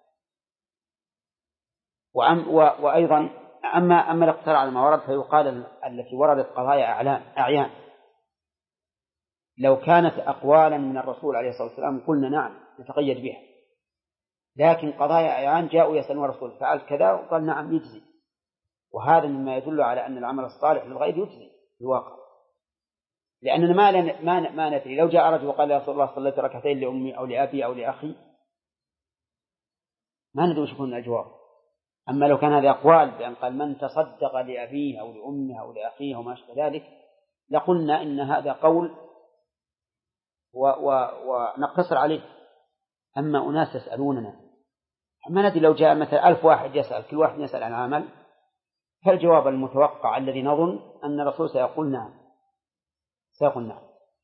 وأم وأيضا أما أما الاقتراع على ما ورد فيقال التي وردت قضايا أعلام أعيان، لو كانت أقوالا من الرسول عليه الصلاة والسلام قلنا نعم نتقيد بها، لكن قضايا أعيان جاءوا يسألون الرسول فعل كذا وقال نعم يجزي، وهذا مما يدل على أن العمل الصالح للغير يجزي في الواقع. لأننا ما ما ما ندري لو جاء رجل وقال يا رسول الله صليت ركعتين لأمي أو لأبي أو لأخي ما ندري وش يكون الأجواب. أما لو كان هذا أقوال بأن قال من تصدق لأبيه أو لأمه أو لأخيه وما أشبه ذلك لقلنا إن هذا قول ونقتصر عليه. أما أناس يسألوننا ما ندري لو جاء مثلا ألف واحد يسأل كل واحد يسأل عن عمل، فالجواب المتوقع الذي نظن أن الرسول سيقول نعم سيقول نعم.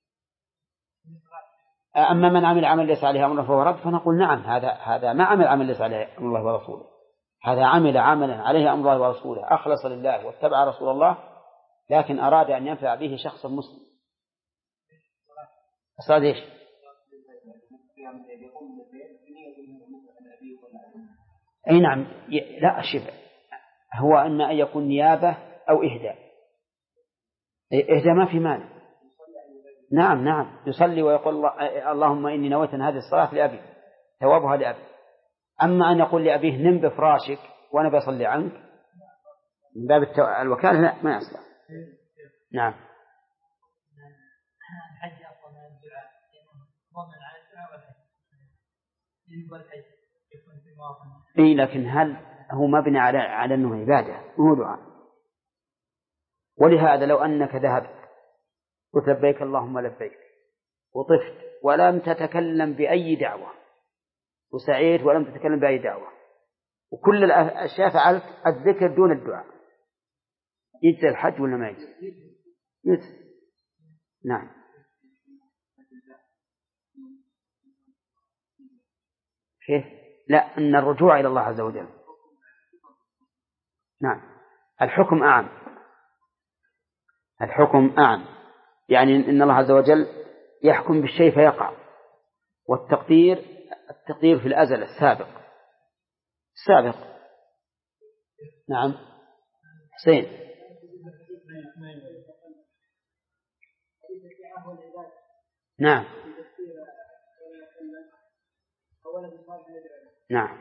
أما من عمل عمل ليس عليه أمر فهو رد فنقول نعم هذا هذا ما عمل عمل ليس عليه أمر الله ورسوله، هذا عمل عملا عليه أمر الله ورسوله أخلص لله واتبع رسول الله، لكن أراد أن ينفع به شخص مسلم. أصاد إيش؟ أي نعم. لا شبه هو أن أن يكون نيابة أو إهداء. إهداء ما في مانع. نعم نعم يصلي ويقول الله اللهم إني نويت هذه الصلاة لأبي ثوابها لأبي. أما أن يقول لأبيه نم بفراشك وأنا بصلي عنك من باب الوكالة لا ما يصلح. نعم. الحج أفضل من الدعاء ضمن على الدعاء والحج يكون في مواطن. إيه لكن هل هو مبني على على أنه عبادة مو دعاء؟ ولهذا لو أنك ذهبت قلت لبيك اللهم لبيك وطفت ولم تتكلم بأي دعوة وسعيت ولم تتكلم بأي دعوة وكل الأشياء فعلت الذكر دون الدعاء، يجزي الحج ولا ما يجزي؟ يجزي. نعم. كيف؟ لا أن الرجوع إلى الله عز وجل. نعم. الحكم أعم. الحكم أعم يعني إن الله عز وجل يحكم بالشيء فيقع، والتقدير التقدير في الأزل السابق السابق. نعم. حسين. نعم. نعم.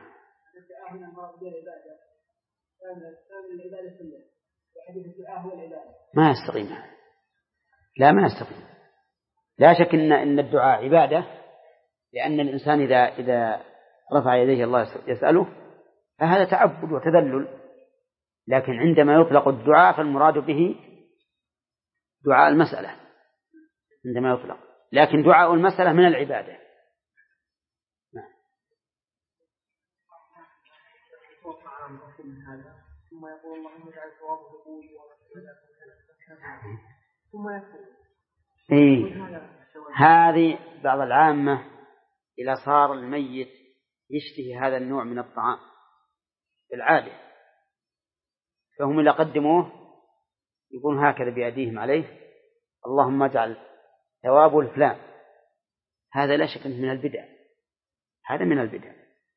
ما يستقيم. لا ما يستقيم. لا شك إن إن الدعاء عبادة، لأن الإنسان إذا إذا رفع يديه الله يسأله فهذا تعبد وتذلل، لكن عندما يطلق الدعاء فالمراد به دعاء المسألة عندما يطلق، لكن دعاء المسألة من العبادة. نعم. ثم يقول اللهم اجعل ثوابه قوي ثم يقول إيه هذه بعض العامة إذا صار الميت يشتهي هذا النوع من الطعام بالعادة فهم إذا قدموه يقولون هكذا بأيديهم عليه اللهم اجعل ثوابه الفلان. هذا لا شك من البدع، هذا من البدع،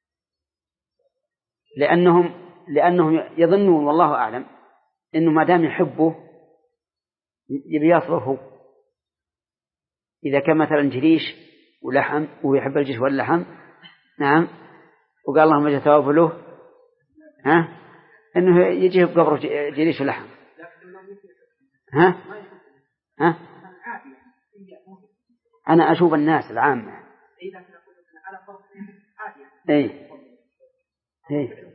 لأنهم لأنهم يظنون والله أعلم إنه ما دام يحبه يبي يصرفه. إذا كان مثلا جريش ولحم ويحب الجيش واللحم نعم وقال اللهم اجعل ثوابه له ها إنه يجي بقبره جريش اللحم. ها؟ ها؟ أنا أشوف الناس العامة. إيه. إيه.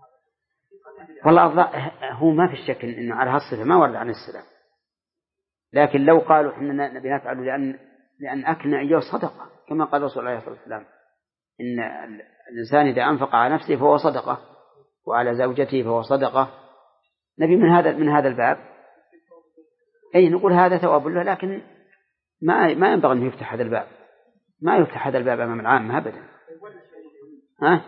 والله هو ما في الشك إنه على هالصفة ما ورد عن السلف، لكن لو قالوا إننا نبي نفعله لأن لأن أكلنا إياه صدقة، كما قال رسول الله صلى الله عليه وسلم إن الإنسان إذا أنفق على نفسه فهو صدقة وعلى زوجته فهو صدقة. نبي من هذا من هذا الباب أي نقول هذا ثواب له، لكن ما ما ينبغي أن يفتح هذا الباب، ما يفتح هذا الباب أمام العامة أبدا. ها؟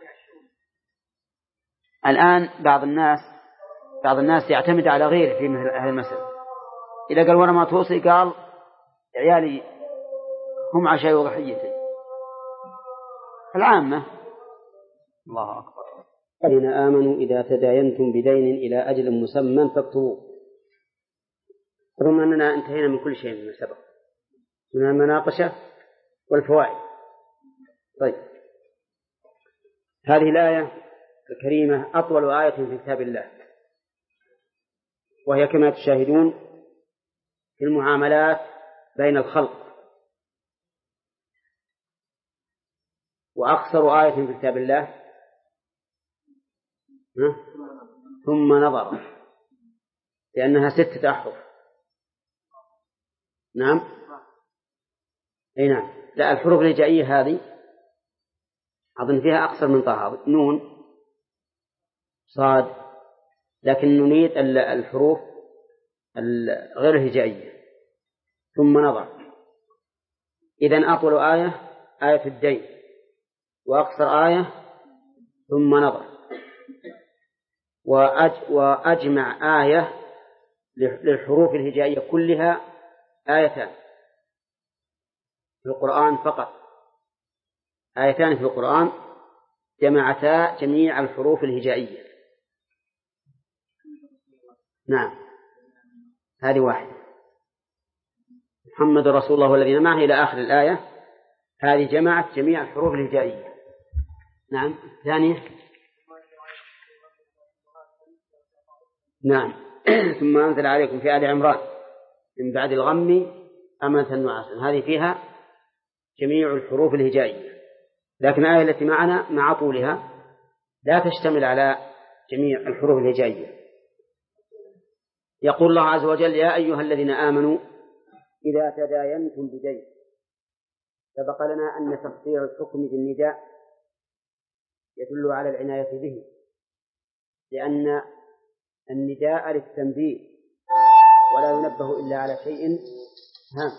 الآن بعض الناس بعض الناس يعتمد على غيره في مثل هذه المسألة. إذا قال وأنا ما توصي قال عيالي هم عشاء وضحيتي العامة. الله أكبر. الذين آمنوا إذا تداينتم بدين إلى أجل مسمى فاكتبوه. رغم أننا انتهينا من كل شيء من سبق من المناقشة والفوائد. طيب، هذه الآية الكريمة أطول آية في كتاب الله، وهي كما تشاهدون في المعاملات بين الخلق، وأقصر آية في كتاب الله ثم نظر، لأنها ستة أحرف. نعم أي نعم. لا، الحروف الهجائية هذه أظن فيها أقصر من طه، نون صاد، لكن نريد الحروف غير الهجائية. ثم نظر، إذن أطول آية آية الدين، وأقصر آية ثم نظر. وأج وأجمع آية للحروف الهجائية كلها آيتان في القرآن فقط، آيتان في القرآن جمعتا جميع الحروف الهجائية. نعم، هذه واحدة، محمد رسول الله والذين معه إلى آخر الآية، هذه جمعت جميع الحروف الهجائية. نعم. ثانية نعم ثم أنزل عليكم في آل عمران من بعد الغم أمنة نعاسا، هذه فيها جميع الحروف الهجائية. لكن الآية التي معنا مع طولها لا تشتمل على جميع الحروف الهجائية. يقول الله عز وجل: يا أيها الذين آمنوا إذا تداينتم بدين. سبق لنا أن تفسير الحكم بالنداء يدل على العناية به، لأن النداء للتنبيه ولا ينبه إلا على شيء هام.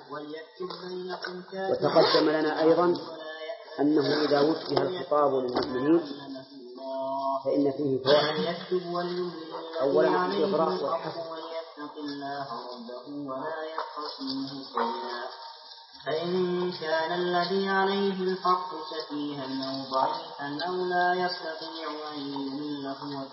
وتقدم لنا أيضا أنه إذا وجه الخطاب للمؤمنين فإن فيه فوائد. أولا الإغراء والحث، فإن كان الذي عليه الحق سفيها أو ضعيفا أو لا يستطيع أن يمل هو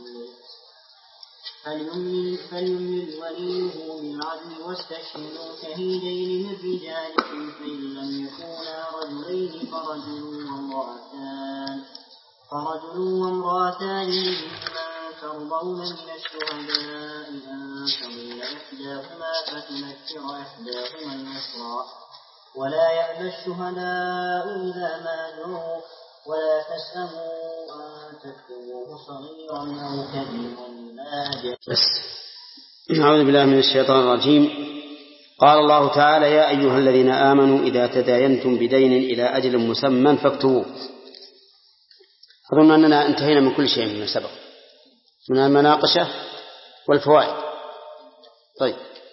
فليمل وليه بالعدل واستشهدوا شهيدين من رجالكم فإن لم يكونا رجلين فرجل وامرأتان فرجل وامرأتان ممن ترضون من الشهداء أن تضل إحداهما فتذكر إحداهما الأخرى ولا يأبى الشهداء إذا ما دعوا ولا تسأموا أن تكتبوه صغيرا أو كبيرا لا جاء. أعوذ بالله من الشيطان الرجيم. قال الله تعالى: يا أيها الذين آمنوا إذا تداينتم بدين إلى أجل مسمى فاكتبوه. أظن أننا انتهينا من كل شيء من سبق من المناقشة والفوائد. طيب،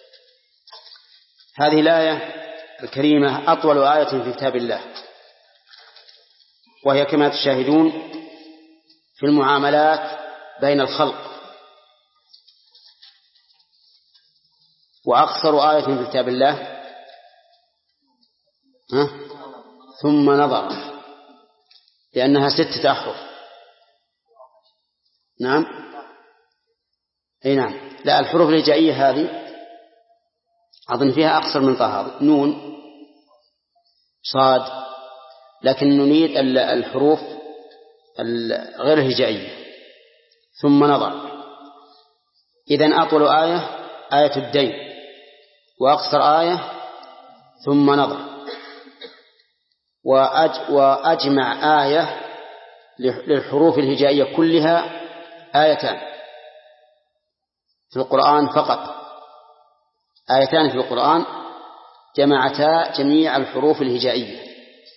هذه الآية الكريمة أطول آية في كتاب الله، وهي كما تشاهدون في المعاملات بين الخلق، وأقصر آية في كتاب الله ها؟ ثم نظر، لأنها ستة أحرف. نعم أي نعم. لا، الحروف الهجائية هذه أظن فيها أقصر من طه، نون صاد، لكن نريد الحروف غير الهجائية. ثم نظر. إذن أطول آية آية الدين، وأقصر آية ثم نظر. وأج وأجمع آية للحروف الهجائية كلها آيتان في القرآن فقط، آيتان في القرآن جمعتا جميع الحروف الهجائية.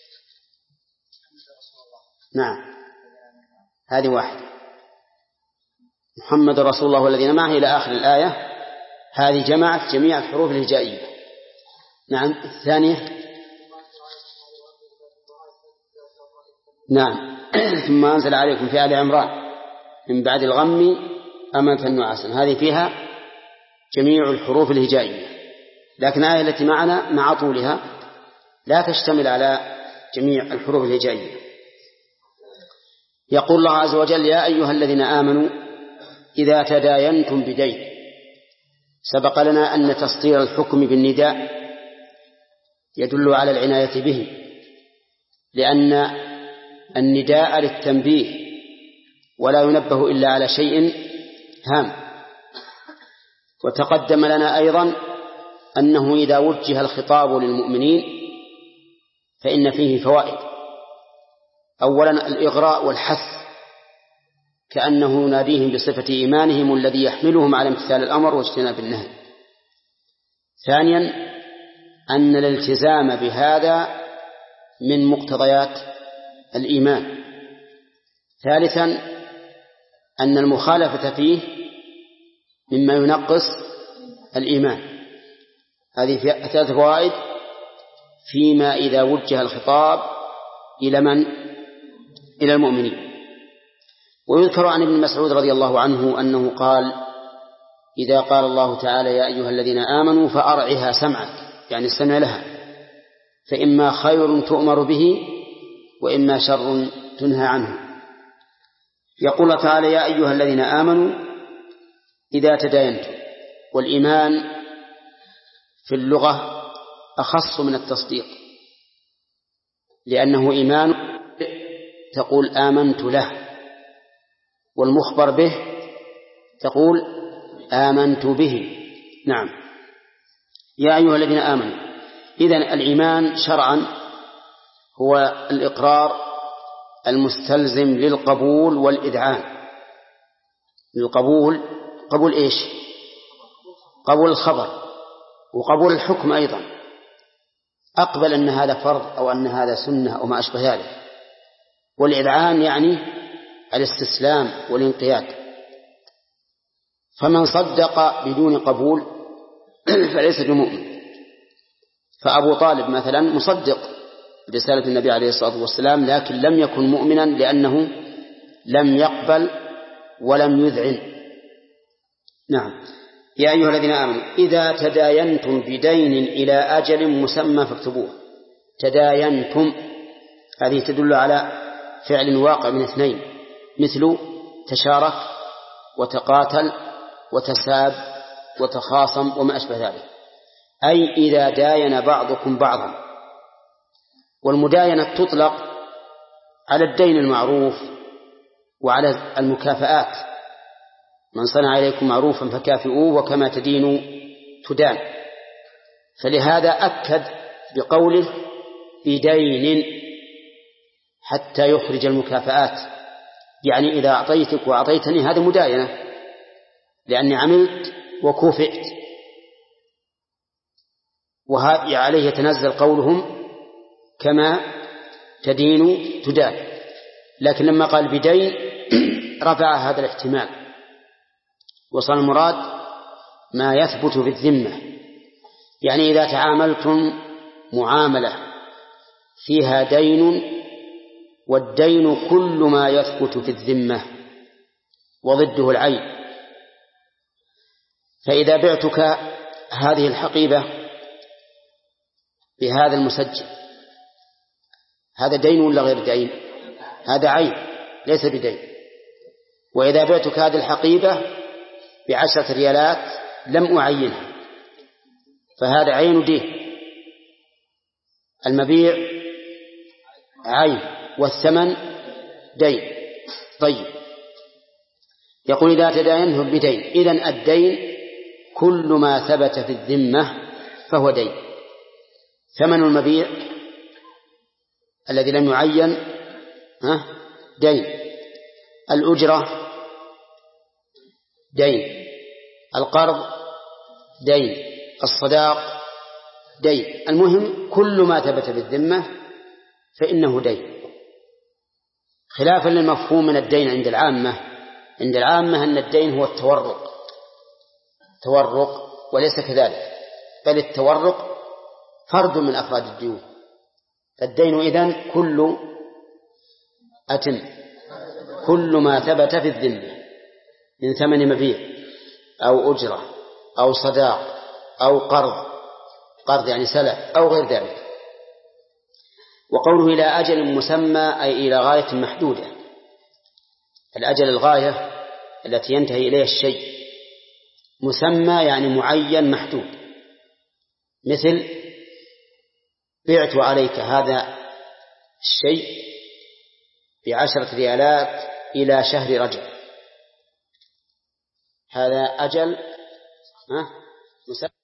نعم، هذه واحدة، محمد رسول الله والذين معه إلى آخر الآية، هذه جمعت جميع الحروف الهجائية. نعم. الثانية نعم ثم أنزل عليكم في آل عمران من بعد الغم أمنة نعاسا، هذه فيها جميع الحروف الهجائية. لكن الآية التي معنا مع طولها لا تشتمل على جميع الحروف الهجائية. يقول الله عز وجل: يا أيها الذين آمنوا إذا تداينتم بدين. سبق لنا أن تسطير الحكم بالنداء يدل على العناية به، لأن النداء للتنبيه ولا ينبه إلا على شيء هام. وتقدم لنا أيضا أنه إذا وجه الخطاب للمؤمنين فإن فيه فوائد. أولا الإغراء والحث، كأنه يناديهم بصفة إيمانهم الذي يحملهم على امتثال الأمر واجتناب النهي. ثانيا أن الالتزام بهذا من مقتضيات الإيمان. ثالثا أن المخالفة فيه مما ينقص الإيمان. هذه ثلاث فوائد فيما إذا وجه الخطاب إلى من؟ إلى المؤمنين. ويذكر عن ابن مسعود رضي الله عنه أنه قال: إذا قال الله تعالى يا أيها الذين آمنوا فأرعها سمعك، يعني استمع لها، فإما خير تؤمر به وإما شر تنهى عنه. يقول تعالى: يا أيها الذين آمنوا إذا تداينتم. والإيمان في اللغة أخص من التصديق، لأنه إيمان تقول آمنت له، والمخبر به تقول آمنت به. نعم. يا أيها الذين آمنوا. إذن الإيمان شرعا هو الإقرار المستلزم للقبول والإذعان. القبول قبول إيش؟ قبول الخبر وقبول الحكم أيضا، أقبل أن هذا فرض أو أن هذا سنة أو ما أشبه ذلك. والإذعان يعني الاستسلام والانقياد. فمن صدق بدون قبول فليس بمؤمن. فأبو طالب مثلا مصدق برسالة النبي عليه الصلاة والسلام، لكن لم يكن مؤمنا لأنه لم يقبل ولم يذعن. نعم. يا أيها الذين آمنوا إذا تداينتم بدين إلى أجل مسمى فاكتبوه. تداينتم هذه تدل على فعل واقع من اثنين، مثل تشارك وتقاتل وتساب وتخاصم وما أشبه ذلك، أي إذا داين بعضكم بعضا. والمداينة تطلق على الدين المعروف وعلى المكافآت، من صنع إليكم معروفا فكافئوه وكما تدين تدان. فلهذا أكد بقوله بدين حتى يخرج المكافآت، يعني إذا أعطيتك وأعطيتني هذا مداينة، لأني عملت وكوفئت. وعليه يتنزل قولهم كما تدين تدان. لكن لما قال بدين رفع هذا الاحتمال، وصل المراد ما يثبت في الذمة. يعني إذا تعاملتم معاملة فيها دين، والدين كل ما يثبت في الذمة وضده العين، فإذا بعتك هذه الحقيبة بهذا المسجل، هذا دين ولا غير دين؟ هذا عين ليس بدين. وإذا بعتك هذه الحقيبة بعشرة ريالات لم أعينها، فهذا عين دين. المبيع عين والثمن دين. طيب، يقول إذا تداينتم بدين، إذن الدين كل ما ثبت في الذمة فهو دين. ثمن المبيع الذي لم يعين دين، الأجرة دين، القرض دين، الصداق دين. المهم كل ما ثبت بالذمة فإنه دين، خلافا للمفهوم من الدين عند العامة. عند العامة أن الدين هو التورق تورق، وليس كذلك، بل التورق فرد من أفراد الديون. فالدين إذن كل أتم كل ما ثبت في الذمة من ثمن مبيع أو أجرة أو صداق أو قرض، قرض يعني سلف أو غير ذلك. وقوله إلى أجل مسمى أي إلى غاية محدودة. الأجل الغاية التي ينتهي إليها الشيء، مسمى يعني معين محدود. مثل بعت عليك هذا الشيء بعشرة ريالات إلى شهر رجب، هذا أجل مسمى